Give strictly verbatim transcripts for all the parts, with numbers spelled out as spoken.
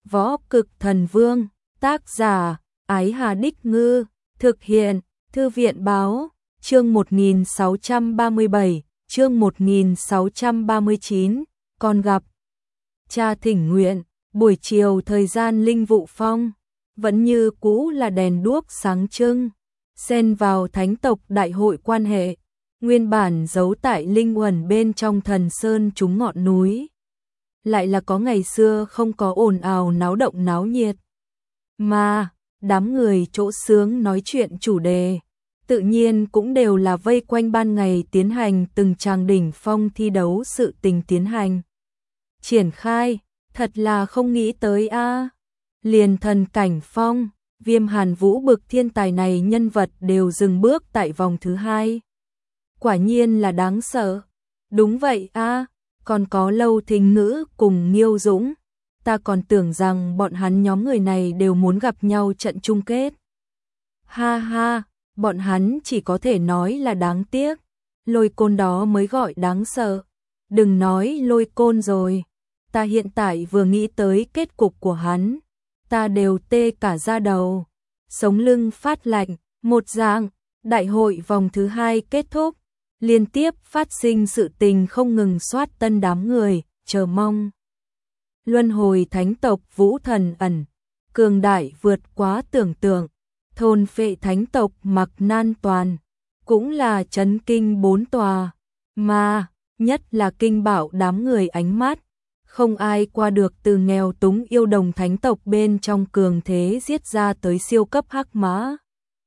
Võ Cực Thần Vương, tác giả, Ái Hà Đích Ngư, thực hiện, Thư viện Báo, chương một nghìn sáu trăm ba mươi bảy, chương một nghìn sáu trăm ba mươi chín, còn gặp. Cha thỉnh nguyện, buổi chiều thời gian Linh Vụ Phong, vẫn như cũ là đèn đuốc sáng trưng, xen vào thánh tộc đại hội quan hệ, nguyên bản giấu tại linh uẩn bên trong thần sơn trúng ngọn núi. Lại là có ngày xưa không có ồn ào náo động náo nhiệt. Mà, đám người chỗ sướng nói chuyện chủ đề, tự nhiên cũng đều là vây quanh ban ngày tiến hành từng tràng đỉnh phong thi đấu sự tình tiến hành. Triển khai, thật là không nghĩ tới a. Liền thần cảnh phong, Viêm Hàn Vũ bực thiên tài này nhân vật đều dừng bước tại vòng thứ hai. Quả nhiên là đáng sợ. Đúng vậy a, còn có Lâu Thính Ngữ cùng Nghiêu Dũng, ta còn tưởng rằng bọn hắn nhóm người này đều muốn gặp nhau trận chung kết. Ha ha, bọn hắn chỉ có thể nói là đáng tiếc, Lôi Côn đó mới gọi đáng sợ. Đừng nói Lôi Côn rồi, ta hiện tại vừa nghĩ tới kết cục của hắn, ta đều tê cả da đầu, sống lưng phát lạnh. Một dạng, đại hội vòng thứ hai kết thúc, liên tiếp phát sinh sự tình không ngừng soát tân đám người, chờ mong. Luân hồi thánh tộc Vũ Thần Ẩn, cường đại vượt quá tưởng tượng, thôn phệ thánh tộc Mặc Nan Toàn, cũng là chấn kinh bốn tòa, mà, nhất là kinh bảo đám người ánh mắt, không ai qua được từ nghèo túng yêu đồng thánh tộc bên trong cường thế giết ra tới siêu cấp hắc mã.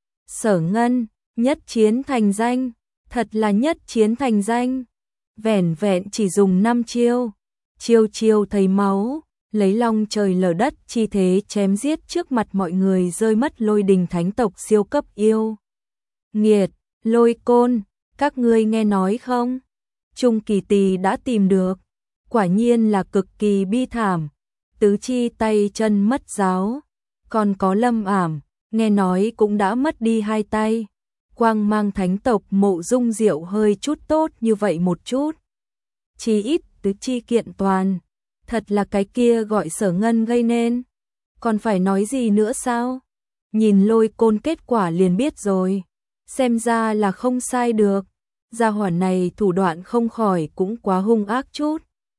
Sở Ngân, nhất chiến thành danh, thật là nhất chiến thành danh, vẻn vẹn chỉ dùng năm chiêu, chiêu chiêu thấy máu, lấy long trời lở đất chi thế chém giết trước mặt mọi người rơi mất lôi đình thánh tộc siêu cấp yêu. Nghiệt, Lôi Côn, các ngươi nghe nói không? Trung Kỳ Tỳ đã tìm được, quả nhiên là cực kỳ bi thảm, tứ chi tay chân mất giáo, còn có Lâm Ảm, nghe nói cũng đã mất đi hai tay. Quang mang thánh tộc Mộ Dung Diệu hơi chút tốt như vậy một chút, chỉ ít tứ chi kiện toàn, thật là cái kia gọi Sở Ngân gây nên, còn phải nói gì nữa sao? Nhìn Lôi Côn kết quả liền biết rồi, xem ra là không sai được, gia hỏa này thủ đoạn không khỏi cũng quá hung ác chút.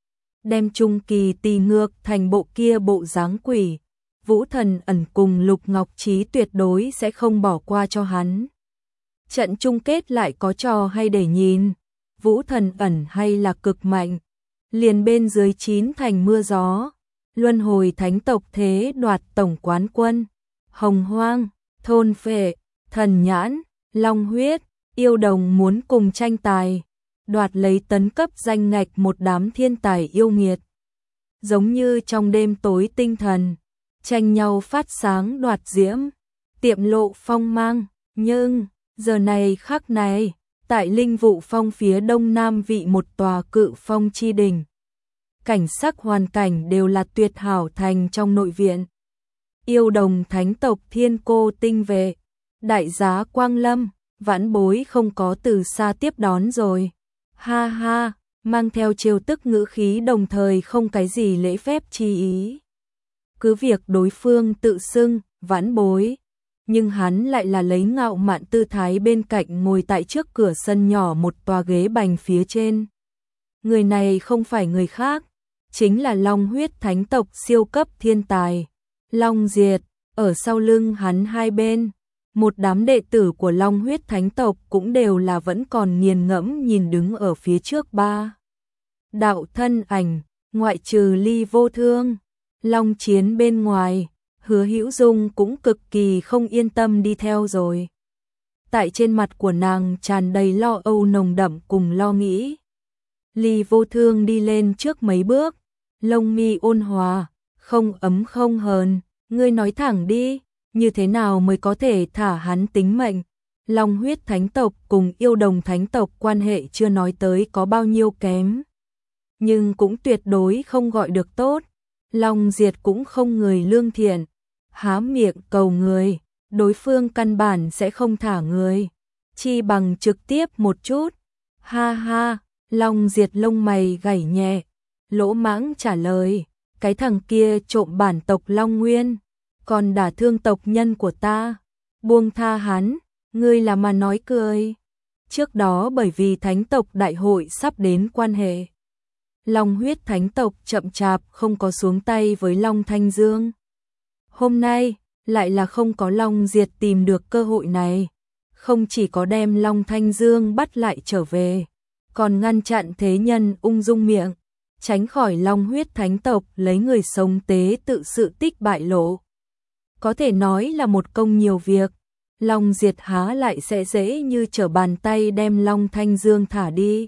Đem Trung Kỳ Tỳ ngược thành bộ kia bộ dáng quỷ, Vũ Thần Ẩn cùng Lục Ngọc Trí tuyệt đối sẽ không bỏ qua cho hắn. Trận chung kết lại có trò hay để nhìn, Vũ Thần Ẩn hay là cực mạnh, liền bên dưới chín thành mưa gió, luân hồi thánh tộc thế đoạt tổng quán quân, Hồng Hoang, thôn phệ, thần nhãn, long huyết, yêu đồng muốn cùng tranh tài, đoạt lấy tấn cấp danh ngạch một đám thiên tài yêu nghiệt. Giống như trong đêm tối tinh thần, tranh nhau phát sáng đoạt diễm, tiệm lộ phong mang, nhưng giờ này khắc này, tại Linh Vụ Phong phía đông nam vị một tòa cự phong chi đỉnh. Cảnh sắc hoàn cảnh đều là tuyệt hảo thành trong nội viện. Yêu đồng thánh tộc Thiên Cô tinh vệ, đại giá Quang Lâm, vãn bối không có từ xa tiếp đón rồi. Ha ha, mang theo trêu tức ngữ khí đồng thời không cái gì lễ phép chi ý. Cứ việc đối phương tự xưng, vãn bối, nhưng hắn lại là lấy ngạo mạn tư thái bên cạnh ngồi tại trước cửa sân nhỏ một tòa ghế bành phía trên. Người này không phải người khác, chính là Long huyết thánh tộc siêu cấp thiên tài, Long Diệt, ở sau lưng hắn hai bên. Một đám đệ tử của Long huyết thánh tộc cũng đều là vẫn còn nghiền ngẫm nhìn đứng ở phía trước ba. Đạo thân ảnh, ngoại trừ Ly Vô Thương, Long Chiến bên ngoài, Hứa Hữu Dung cũng cực kỳ không yên tâm đi theo rồi. Tại trên mặt của nàng tràn đầy lo âu nồng đậm cùng lo nghĩ. Ly Vô Thương đi lên trước mấy bước, lông mi ôn hòa, không ấm không hờn, ngươi nói thẳng đi. Như thế nào mới có thể thả hắn tính mệnh? Long huyết thánh tộc cùng yêu đồng thánh tộc quan hệ chưa nói tới có bao nhiêu kém, nhưng cũng tuyệt đối không gọi được tốt. Long Diệt cũng không người lương thiện, há miệng cầu người, đối phương căn bản sẽ không thả người, chi bằng trực tiếp một chút. Ha ha, Long Diệt lông mày gảy nhẹ, lỗ mãng trả lời, cái thằng kia trộm bản tộc Long Nguyên, còn đả thương tộc nhân của ta, buông tha hắn, ngươi là mà nói cười. Trước đó bởi vì thánh tộc đại hội sắp đến quan hệ, Long huyết thánh tộc chậm chạp không có xuống tay với Long Thanh Dương. Hôm nay, lại là không có Long Diệt tìm được cơ hội này, không chỉ có đem Long Thanh Dương bắt lại trở về, còn ngăn chặn thế nhân ung dung miệng, tránh khỏi Long huyết thánh tộc lấy người sống tế tự sự tích bại lộ. Có thể nói là một công nhiều việc, Long Diệt há lại sẽ dễ như trở bàn tay đem Long Thanh Dương thả đi.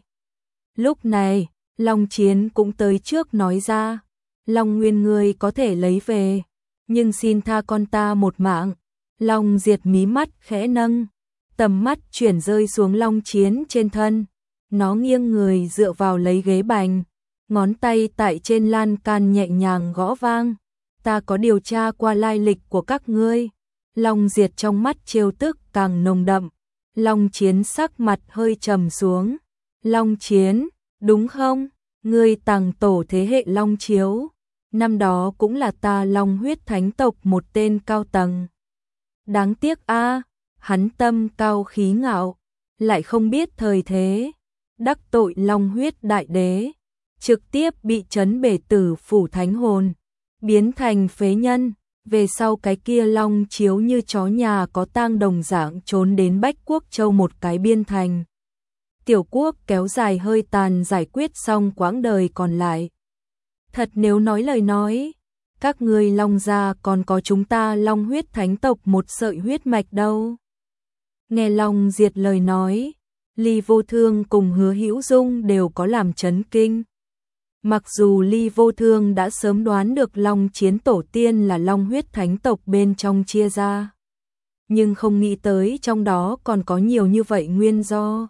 Lúc này, Long Chiến cũng tới trước nói ra, Long Nguyên ngươi có thể lấy về, nhưng xin tha con ta một mạng. Long Diệt mí mắt khẽ nâng, tầm mắt chuyển rơi xuống Long Chiến trên thân, nó nghiêng người dựa vào lấy ghế bành, ngón tay tại trên lan can nhẹ nhàng gõ vang. Ta có điều tra qua lai lịch của các ngươi. Long Diệt trong mắt trêu tức càng nồng đậm. Long Chiến sắc mặt hơi trầm xuống. Long Chiến, đúng không? Ngươi tàng tổ thế hệ Long Chiếu. Năm đó cũng là ta Long huyết thánh tộc một tên cao tầng. Đáng tiếc a, hắn tâm cao khí ngạo, lại không biết thời thế, đắc tội Long huyết đại đế, trực tiếp bị trấn bể tử phủ thánh hồn, biến thành phế nhân. Về sau cái kia Long Chiếu như chó nhà có tang đồng dạng trốn đến Bách Quốc Châu một cái biên thành. Tiểu quốc kéo dài hơi tàn giải quyết xong quãng đời còn lại. Thật nếu nói lời nói, các ngươi Long gia còn có chúng ta Long huyết thánh tộc một sợi huyết mạch đâu. Nghe Long Diệt lời nói, Ly Vô Thương cùng Hứa Hữu Dung đều có làm chấn kinh. Mặc dù Ly Vô Thương đã sớm đoán được Long Chiến tổ tiên là Long huyết thánh tộc bên trong chia ra, nhưng không nghĩ tới trong đó còn có nhiều như vậy nguyên do.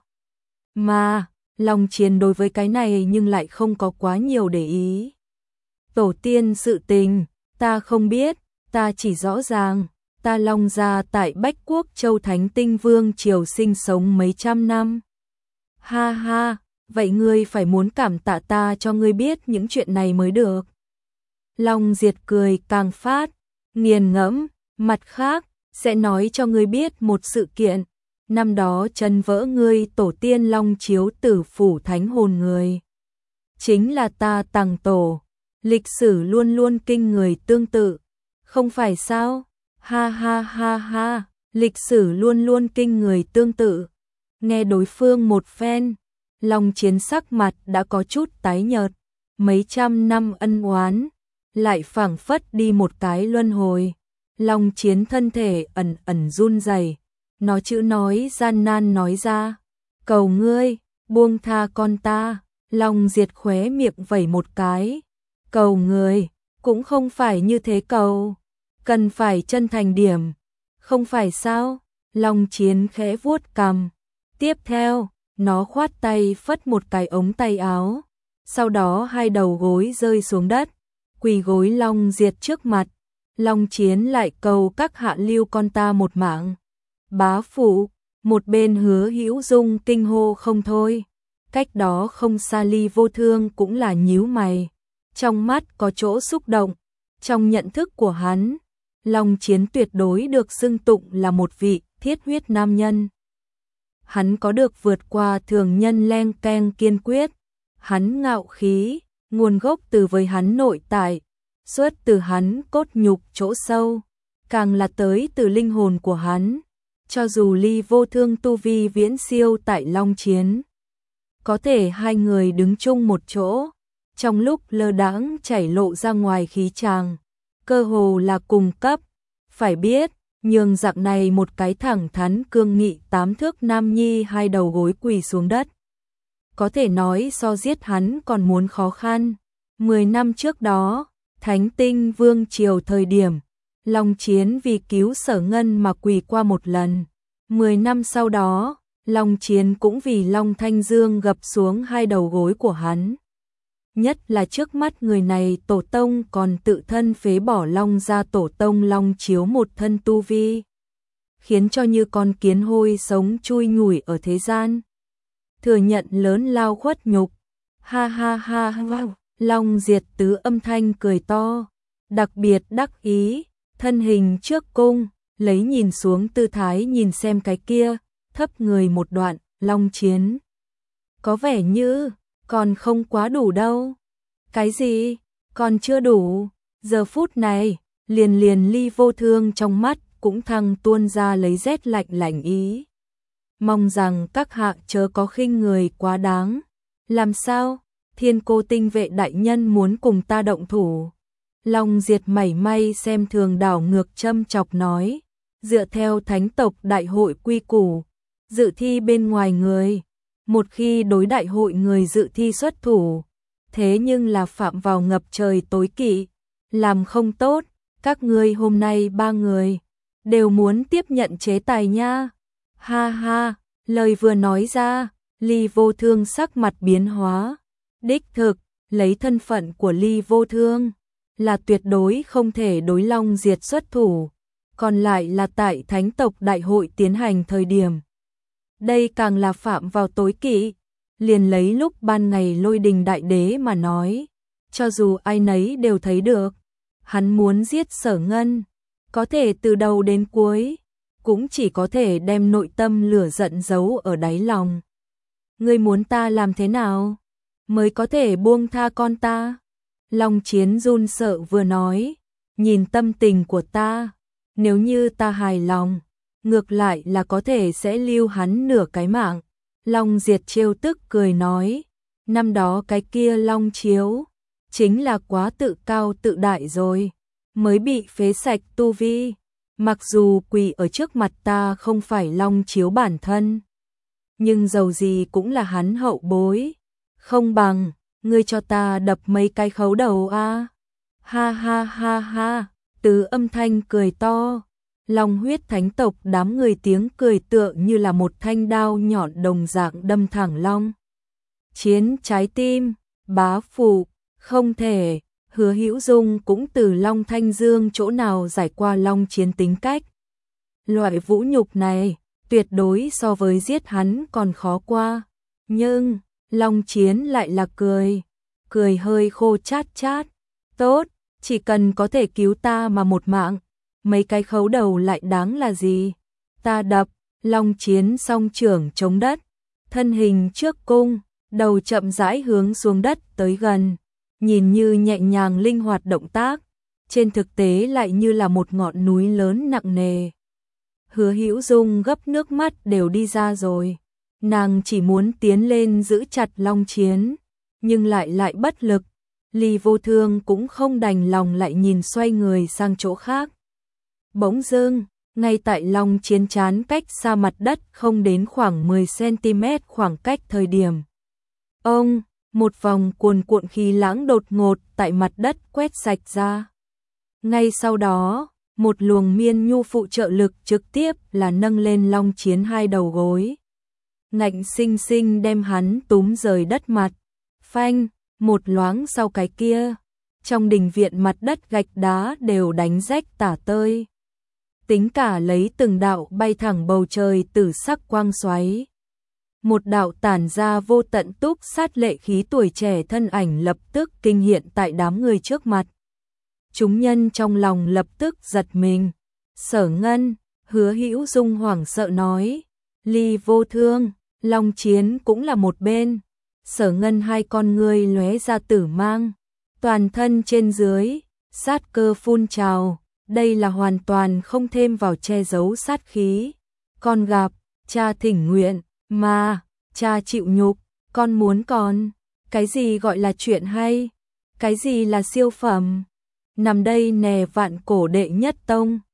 Mà, Long Chiến đối với cái này nhưng lại không có quá nhiều để ý. Tổ tiên sự tình, ta không biết, ta chỉ rõ ràng, ta Long gia tại Bách Quốc Châu Thánh Tinh Vương triều sinh sống mấy trăm năm. Ha ha, vậy ngươi phải muốn cảm tạ ta cho ngươi biết những chuyện này mới được. Long Diệt cười càng phát, nghiền ngẫm, mặt khác, sẽ nói cho ngươi biết một sự kiện. Năm đó chân vỡ ngươi tổ tiên Long Chiếu tử phủ thánh hồn người, chính là ta tàng tổ. Lịch sử luôn luôn kinh người tương tự, không phải sao? Ha ha ha ha, lịch sử luôn luôn kinh người tương tự. Nghe đối phương một phen, Long Chiến sắc mặt đã có chút tái nhợt, mấy trăm năm ân oán, lại phảng phất đi một cái luân hồi. Long Chiến thân thể ẩn ẩn run rẩy, nó chữ nói gian nan nói ra, cầu ngươi, buông tha con ta. Long Diệt khóe miệng vẩy một cái, cầu người, cũng không phải như thế cầu, cần phải chân thành điểm, không phải sao? Long Chiến khẽ vuốt cằm, tiếp theo, nó khoát tay phất một cái ống tay áo, sau đó hai đầu gối rơi xuống đất, quỳ gối Long Diệt trước mặt. Long Chiến lại cầu các hạ lưu con ta một mạng. Bá phụ, một bên Hứa Hữu Dung kinh hô không thôi, cách đó không xa Ly Vô Thương cũng là nhíu mày, trong mắt có chỗ xúc động. Trong nhận thức của hắn, Long Chiến tuyệt đối được xưng tụng là một vị thiết huyết nam nhân. Hắn có được vượt qua thường nhân len keng kiên quyết, hắn ngạo khí, nguồn gốc từ với hắn nội tại, xuất từ hắn cốt nhục chỗ sâu, càng là tới từ linh hồn của hắn. Cho dù Ly Vô Thương tu vi viễn siêu tại Long Chiến, có thể hai người đứng chung một chỗ, trong lúc lơ đãng chảy lộ ra ngoài khí tràng, cơ hồ là cùng cấp. Phải biết, nhường dạng này một cái thẳng thắn cương nghị tám thước nam nhi hai đầu gối quỳ xuống đất, có thể nói so giết hắn còn muốn khó khăn. Mười năm trước đó, Thánh Tinh Vương triều thời điểm, Long Chiến vì cứu Sở Ngân mà quỳ qua một lần. Mười năm sau đó, Long Chiến cũng vì Long Thanh Dương gập xuống hai đầu gối của hắn. Nhất là trước mắt người này tổ tông còn tự thân phế bỏ Long gia tổ tông Long Chiếu một thân tu vi, khiến cho như con kiến hôi sống chui nhủi ở thế gian. Thừa nhận lớn lao khuất nhục. Ha ha ha ha. Long Diệt Tứ âm thanh cười to, đặc biệt đắc ý, thân hình trước cung, lấy nhìn xuống tư thái nhìn xem cái kia, thấp người một đoạn, Long Chiến. Có vẻ như, còn không quá đủ đâu. Cái gì? Còn chưa đủ. Giờ phút này, liền liền Ly Vô Thương trong mắt cũng thăng tuôn ra lấy rét lạnh lạnh ý. Mong rằng các hạ chớ có khinh người quá đáng. Làm sao? Thiên Cô Tinh Vệ đại nhân muốn cùng ta động thủ. Long Diệt mảy may xem thường đảo ngược châm chọc nói, dựa theo thánh tộc đại hội quy củ, dự thi bên ngoài người, một khi đối đại hội người dự thi xuất thủ, thế nhưng là phạm vào ngập trời tối kỵ, làm không tốt, các ngươi hôm nay ba người đều muốn tiếp nhận chế tài nha. Ha ha, lời vừa nói ra, Ly Vô Thương sắc mặt biến hóa, đích thực, lấy thân phận của Ly Vô Thương là tuyệt đối không thể đối Long Diệt xuất thủ, còn lại là tại thánh tộc đại hội tiến hành thời điểm. Đây càng là phạm vào tối kỵ, liền lấy lúc ban ngày Lôi Đình đại đế mà nói, cho dù ai nấy đều thấy được, hắn muốn giết Sở Ngân, có thể từ đầu đến cuối, cũng chỉ có thể đem nội tâm lửa giận giấu ở đáy lòng. Ngươi muốn ta làm thế nào mới có thể buông tha con ta? Long Chiến run sợ vừa nói, nhìn tâm tình của ta, nếu như ta hài lòng, ngược lại là có thể sẽ lưu hắn nửa cái mạng. Long Diệt trêu tức cười nói, năm đó cái kia Long Chiếu, chính là quá tự cao tự đại rồi, mới bị phế sạch tu vi, mặc dù quỳ ở trước mặt ta không phải Long Chiếu bản thân, nhưng dầu gì cũng là hắn hậu bối, không bằng, ngươi cho ta đập mấy cái khấu đầu a. Ha ha ha ha, Tứ âm thanh cười to. Long Huyết thánh tộc đám người tiếng cười tựa như là một thanh đao nhọn đồng dạng đâm thẳng Long Chiến trái tim. Bá phụ, không thể. Hứa Hữu Dung cũng từ Long Thanh Dương chỗ nào giải qua Long Chiến tính cách. Loại vũ nhục này, tuyệt đối so với giết hắn còn khó qua. Nhưng, Long Chiến lại là cười, cười hơi khô chát chát. Tốt, chỉ cần có thể cứu ta mà một mạng, mấy cái khấu đầu lại đáng là gì? Ta đập. Long Chiến song trưởng chống đất, thân hình trước cung, đầu chậm rãi hướng xuống đất tới gần, nhìn như nhẹ nhàng linh hoạt động tác, trên thực tế lại như là một ngọn núi lớn nặng nề. Hứa Hữu Dung gấp nước mắt đều đi ra rồi, nàng chỉ muốn tiến lên giữ chặt Long Chiến, nhưng lại lại bất lực. Ly Vô Thương cũng không đành lòng lại nhìn xoay người sang chỗ khác. Bỗng dưng, ngay tại Long Chiến chán cách xa mặt đất không đến khoảng mười xăng-ti-mét khoảng cách thời điểm. Ông, một vòng cuồn cuộn khí lãng đột ngột tại mặt đất quét sạch ra. Ngay sau đó, một luồng miên nhu phụ trợ lực trực tiếp là nâng lên Long Chiến hai đầu gối, ngạnh sinh sinh đem hắn túm rời đất mặt. Phanh, một loáng sau cái kia, trong đình viện mặt đất gạch đá đều đánh rách tả tơi. Tính cả lấy từng đạo bay thẳng bầu trời tử sắc quang xoáy. Một đạo tản ra vô tận túc sát lệ khí tuổi trẻ thân ảnh lập tức kinh hiện tại đám người trước mặt. Chúng nhân trong lòng lập tức giật mình. Sở Ngân, Hứa Hữu Dung hoảng sợ nói, Ly Vô Thương, Long Chiến cũng là một bên. Sở Ngân hai con ngươi lóe ra tử mang, toàn thân trên dưới, sát cơ phun trào, đây là hoàn toàn không thêm vào che giấu sát khí. Con gặp, cha thỉnh nguyện, mà, cha chịu nhục, con muốn con, cái gì gọi là chuyện hay, cái gì là siêu phẩm, nằm đây nè vạn cổ đệ nhất tông.